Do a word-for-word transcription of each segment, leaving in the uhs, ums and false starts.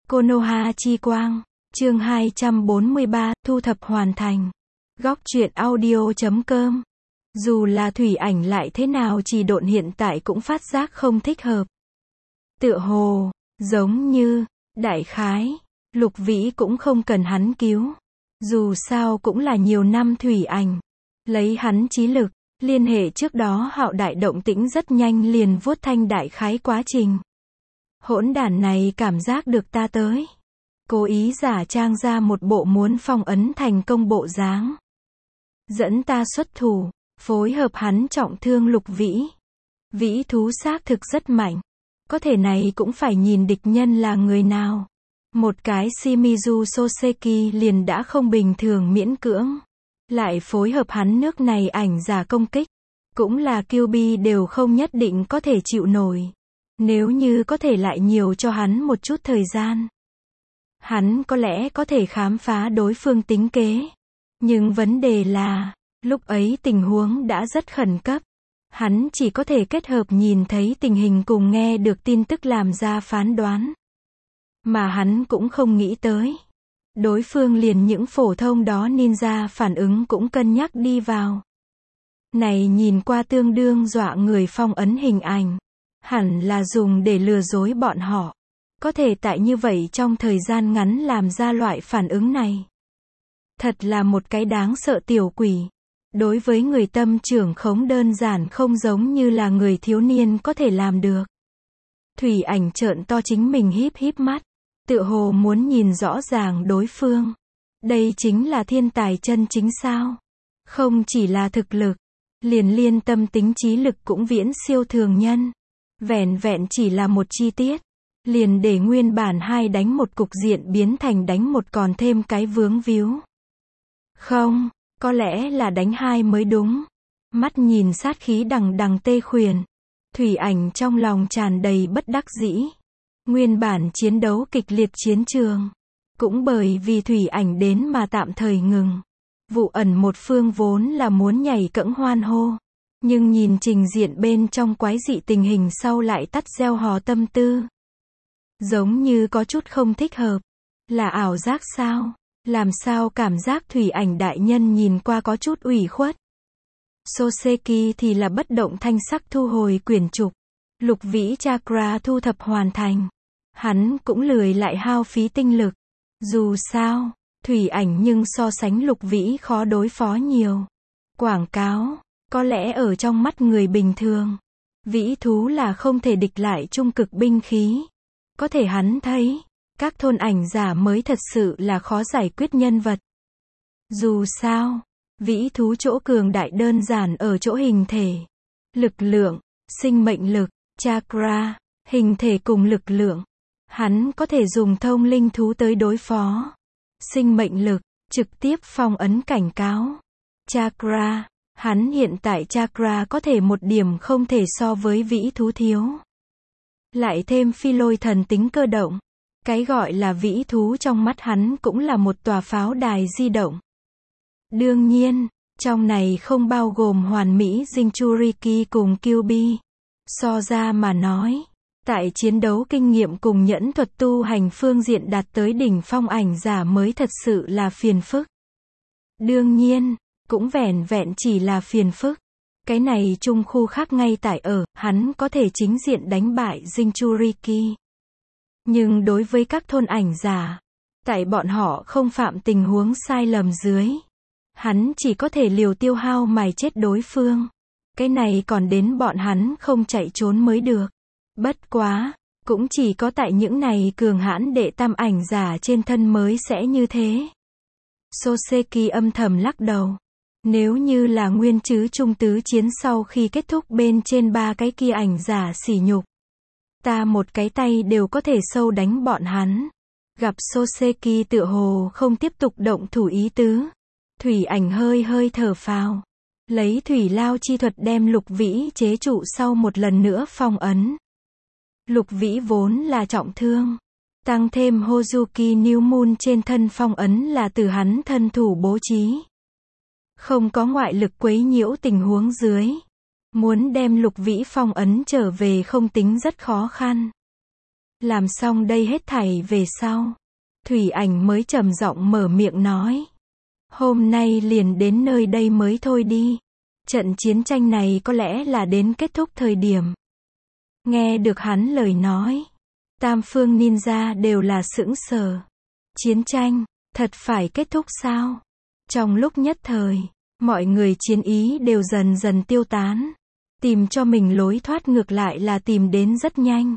Konoha chi quang, chương hai trăm bốn mươi ba, thu thập hoàn thành. Góc truyện audio chấm com. Dù là Thủy Ảnh lại thế nào Trì Độn hiện tại cũng phát giác không thích hợp. Tựa hồ, giống như, đại khái, Lục Vĩ cũng không cần hắn cứu. Dù sao cũng là nhiều năm Thủy Ảnh. Lấy hắn trí lực, liên hệ trước đó Hạo Đại động tĩnh rất nhanh liền vuốt thanh đại khái quá trình. Hỗn đản này cảm giác được ta tới. Cố ý giả trang ra một bộ muốn phong ấn thành công bộ dáng. Dẫn ta xuất thủ, phối hợp hắn trọng thương Lục Vĩ. Vĩ thú xác thực rất mạnh. Có thể này cũng phải nhìn địch nhân là người nào. Một cái Shimizu Soseki liền đã không bình thường miễn cưỡng. Lại phối hợp hắn nước này ảnh giả công kích. Cũng là Kyuubi đều không nhất định có thể chịu nổi. Nếu như có thể lại nhiều cho hắn một chút thời gian. Hắn có lẽ có thể khám phá đối phương tính kế. Nhưng vấn đề là, lúc ấy tình huống đã rất khẩn cấp. Hắn chỉ có thể kết hợp nhìn thấy tình hình cùng nghe được tin tức làm ra phán đoán. Mà hắn cũng không nghĩ tới. Đối phương liền những phổ thông đó ninja phản ứng cũng cân nhắc đi vào. Này nhìn qua tương đương dọa người phong ấn hình ảnh. Hẳn là dùng để lừa dối bọn họ. Có thể tại như vậy trong thời gian ngắn làm ra loại phản ứng này. Thật là một cái đáng sợ tiểu quỷ. Đối với người tâm trưởng khống đơn giản không giống như là người thiếu niên có thể làm được. Thủy Ảnh trợn to chính mình híp híp mắt. Tựa hồ muốn nhìn rõ ràng đối phương. Đây chính là thiên tài chân chính sao? Không chỉ là thực lực. Liền liên tâm tính trí lực cũng viễn siêu thường nhân. Vẹn vẹn chỉ là một chi tiết. Liền để nguyên bản hai đánh một cục diện biến thành đánh một còn thêm cái vướng víu. Không, có lẽ là đánh hai mới đúng. Mắt nhìn sát khí đằng đằng tê khuyển. Thủy Ảnh trong lòng tràn đầy bất đắc dĩ. Nguyên bản chiến đấu kịch liệt chiến trường. Cũng bởi vì Thủy Ảnh đến mà tạm thời ngừng. Vụ ẩn một phương vốn là muốn nhảy cẫng hoan hô. Nhưng nhìn trình diện bên trong quái dị tình hình sau lại tắt gieo hò tâm tư. Giống như có chút không thích hợp. Là ảo giác sao? Làm sao cảm giác Thủy Ảnh đại nhân nhìn qua có chút ủy khuất. Soseki thì là bất động thanh sắc thu hồi quyển trục. Lục Vĩ chakra thu thập hoàn thành. Hắn cũng lười lại hao phí tinh lực. Dù sao, Thủy Ảnh nhưng so sánh Lục Vĩ khó đối phó nhiều. Quảng cáo, có lẽ ở trong mắt người bình thường, vĩ thú là không thể địch lại trung cực binh khí. Có thể hắn thấy, các thôn ảnh giả mới thật sự là khó giải quyết nhân vật. Dù sao, vĩ thú chỗ cường đại đơn giản ở chỗ hình thể, lực lượng, sinh mệnh lực, chakra, hình thể cùng lực lượng. Hắn có thể dùng thông linh thú tới đối phó. Sinh mệnh lực, trực tiếp phong ấn cảnh cáo. Chakra, hắn hiện tại chakra có thể một điểm không thể so với vĩ thú thiếu. Lại thêm phi lôi thần tính cơ động. Cái gọi là vĩ thú trong mắt hắn cũng là một tòa pháo đài di động. Đương nhiên, trong này không bao gồm hoàn mỹ Jinchuriki cùng Kyuubi. So ra mà nói, tại chiến đấu kinh nghiệm cùng nhẫn thuật tu hành phương diện đạt tới đỉnh phong ảnh giả mới thật sự là phiền phức. Đương nhiên, cũng vẻn vẹn chỉ là phiền phức. Cái này trung khu khác ngay tại ở, hắn có thể chính diện đánh bại Jinchuriki. Nhưng đối với các thôn ảnh giả, tại bọn họ không phạm tình huống sai lầm dưới, hắn chỉ có thể liều tiêu hao mài chết đối phương. Cái này còn đến bọn hắn không chạy trốn mới được. Bất quá, cũng chỉ có tại những này cường hãn đệ tam ảnh giả trên thân mới sẽ như thế. Soseki âm thầm lắc đầu. Nếu như là nguyên chứ trung tứ chiến sau khi kết thúc bên trên ba cái kia ảnh giả sỉ nhục. Ta một cái tay đều có thể sâu đánh bọn hắn. Gặp Soseki tựa hồ không tiếp tục động thủ ý tứ. Thủy Ảnh hơi hơi thở phào. Lấy thủy lao chi thuật đem Lục Vĩ chế trụ sau một lần nữa phong ấn. Lục Vĩ vốn là trọng thương. Tăng thêm Hozuki New Moon trên thân phong ấn là từ hắn thân thủ bố trí. Không có ngoại lực quấy nhiễu tình huống dưới. Muốn đem Lục Vĩ phong ấn trở về không tính rất khó khăn. Làm xong đây hết thảy về sau, Thủy Ảnh mới trầm giọng mở miệng nói. Hôm nay liền đến nơi đây mới thôi đi. Trận chiến tranh này có lẽ là đến kết thúc thời điểm. Nghe được hắn lời nói, tam phương ninja đều là sững sờ. Chiến tranh, thật phải kết thúc sao? Trong lúc nhất thời, mọi người chiến ý đều dần dần tiêu tán. Tìm cho mình lối thoát ngược lại là tìm đến rất nhanh.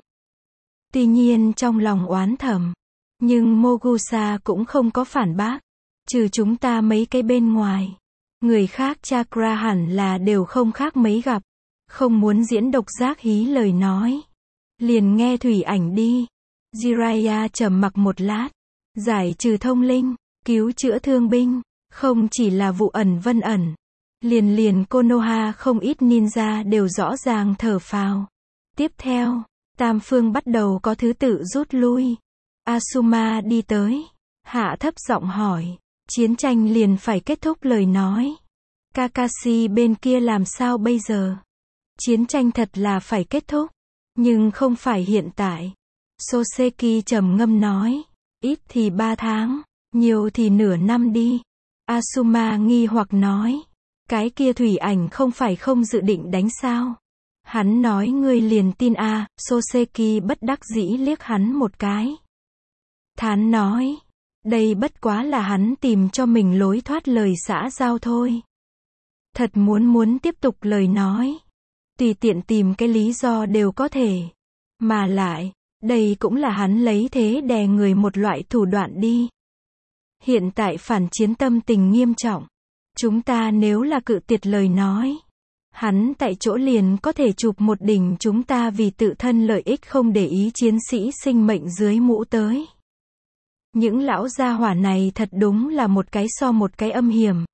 Tuy nhiên trong lòng oán thầm, nhưng Mogusa cũng không có phản bác. Trừ chúng ta mấy cái bên ngoài, người khác chakra hẳn là đều không khác mấy gặp. Không muốn diễn độc giác hí lời nói, liền nghe Thủy Ảnh đi. Jiraiya trầm mặc một lát, giải trừ thông linh, cứu chữa thương binh, không chỉ là Vụ Ẩn Vân Ẩn, liền liền Konoha không ít ninja đều rõ ràng thở phào. Tiếp theo, tam phương bắt đầu có thứ tự rút lui. Asuma đi tới, hạ thấp giọng hỏi, chiến tranh liền phải kết thúc lời nói. Kakashi bên kia làm sao bây giờ? Chiến tranh thật là phải kết thúc, nhưng không phải hiện tại. Soseki trầm ngâm nói, ít thì ba tháng, nhiều thì nửa năm đi. Asuma nghi hoặc nói, cái kia Thủy Ảnh không phải không dự định đánh sao? Hắn nói ngươi liền tin a? À, Soseki bất đắc dĩ liếc hắn một cái. Thán nói, đây bất quá là hắn tìm cho mình lối thoát lời xã giao thôi. Thật muốn muốn tiếp tục lời nói, tùy tiện tìm cái lý do đều có thể. Mà lại, đây cũng là hắn lấy thế đè người một loại thủ đoạn đi. Hiện tại phản chiến tâm tình nghiêm trọng. Chúng ta nếu là cự tuyệt lời nói, hắn tại chỗ liền có thể chụp một đỉnh chúng ta vì tự thân lợi ích không để ý chiến sĩ sinh mệnh dưới mũ tới. Những lão gia hỏa này thật đúng là một cái so một cái âm hiểm.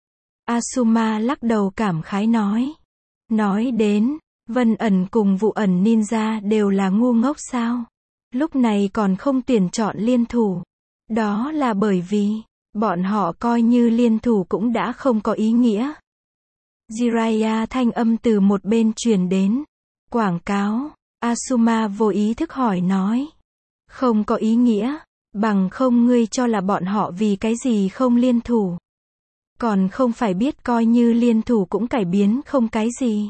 Asuma lắc đầu cảm khái nói. Nói đến, Vân Ẩn cùng Vụ Ẩn ninja đều là ngu ngốc sao? Lúc này còn không tuyển chọn liên thủ. Đó là bởi vì, bọn họ coi như liên thủ cũng đã không có ý nghĩa. Jiraiya thanh âm từ một bên truyền đến. Quảng cáo, Asuma vô ý thức hỏi nói. Không có ý nghĩa, bằng không ngươi cho là bọn họ vì cái gì không liên thủ. Còn không phải biết coi như liên thủ cũng cải biến không cái gì.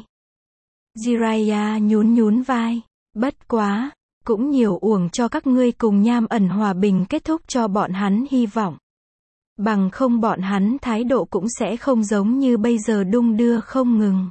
Jiraiya nhún nhún vai. Bất quá, cũng nhiều uổng cho các ngươi cùng Nham Ẩn hòa bình kết thúc cho bọn hắn hy vọng. Bằng không bọn hắn thái độ cũng sẽ không giống như bây giờ đung đưa không ngừng.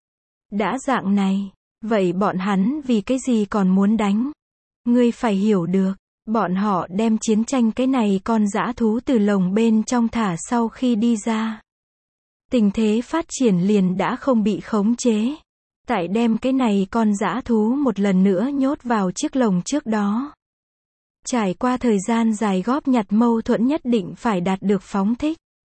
Đã dạng này, vậy bọn hắn vì cái gì còn muốn đánh? Ngươi phải hiểu được, bọn họ đem chiến tranh cái này con dã thú từ lồng bên trong thả sau khi đi ra. Tình thế phát triển liền đã không bị khống chế. Tại đem cái này con dã thú một lần nữa nhốt vào chiếc lồng trước đó. Trải qua thời gian dài góp nhặt mâu thuẫn nhất định phải đạt được phóng thích.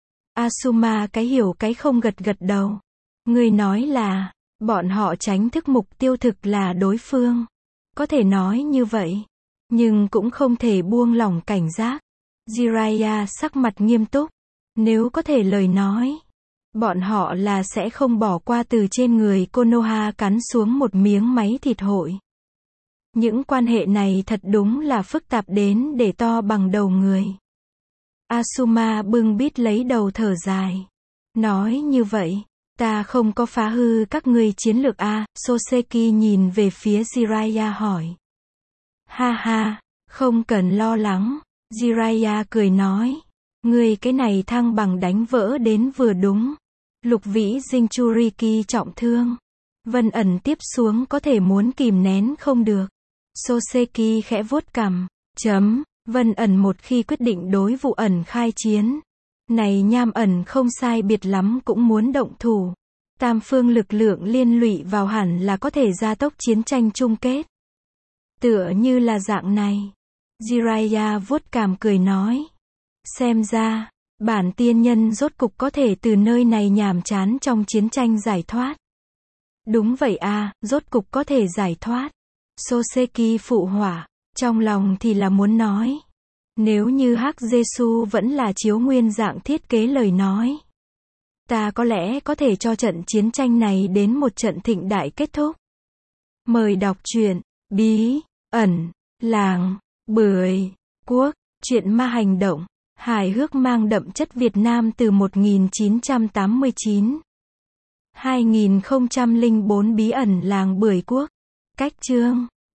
Asuma cái hiểu cái không gật gật đầu. Người nói là, bọn họ tránh thức mục tiêu thực là đối phương. Có thể nói như vậy, nhưng cũng không thể buông lỏng cảnh giác. Jiraiya sắc mặt nghiêm túc. Nếu có thể lời nói, bọn họ là sẽ không bỏ qua từ trên người Konoha cắn xuống một miếng máy thịt hội. Những quan hệ này thật đúng là phức tạp đến để to bằng đầu người. Asuma bưng bít lấy đầu thở dài. Nói như vậy, ta không có phá hư các ngươi chiến lược a? Soseki nhìn về phía Jiraiya hỏi. Ha ha, không cần lo lắng. Jiraiya cười nói. Ngươi cái này thăng bằng đánh vỡ đến vừa đúng. Lục Vĩ Jinchuriki trọng thương. Vân Ẩn tiếp xuống có thể muốn kìm nén không được. Soseki khẽ vuốt cằm. Chấm, Vân Ẩn một khi quyết định đối Vụ Ẩn khai chiến. Này Nham Ẩn không sai biệt lắm cũng muốn động thủ. Tam phương lực lượng liên lụy vào hẳn là có thể gia tốc chiến tranh chung kết. Tựa như là dạng này. Jiraiya vuốt cằm cười nói. Xem ra, bản tiên nhân rốt cục có thể từ nơi này nhàm chán trong chiến tranh giải thoát. Đúng vậy à, rốt cục có thể giải thoát. Soseki phụ hỏa, trong lòng thì là muốn nói. Nếu như Hắc Giê-xu vẫn là chiếu nguyên dạng thiết kế lời nói. Ta có lẽ có thể cho trận chiến tranh này đến một trận thịnh đại kết thúc. Mời đọc truyện, bí, ẩn. Làng Bưởi Quốc, truyện ma hành động, hài hước mang đậm chất Việt Nam từ một nghìn chín trăm tám mươi chín. hai nghìn không trăm lẻ bốn Bí ẩn làng Bưởi Quốc. Cách chương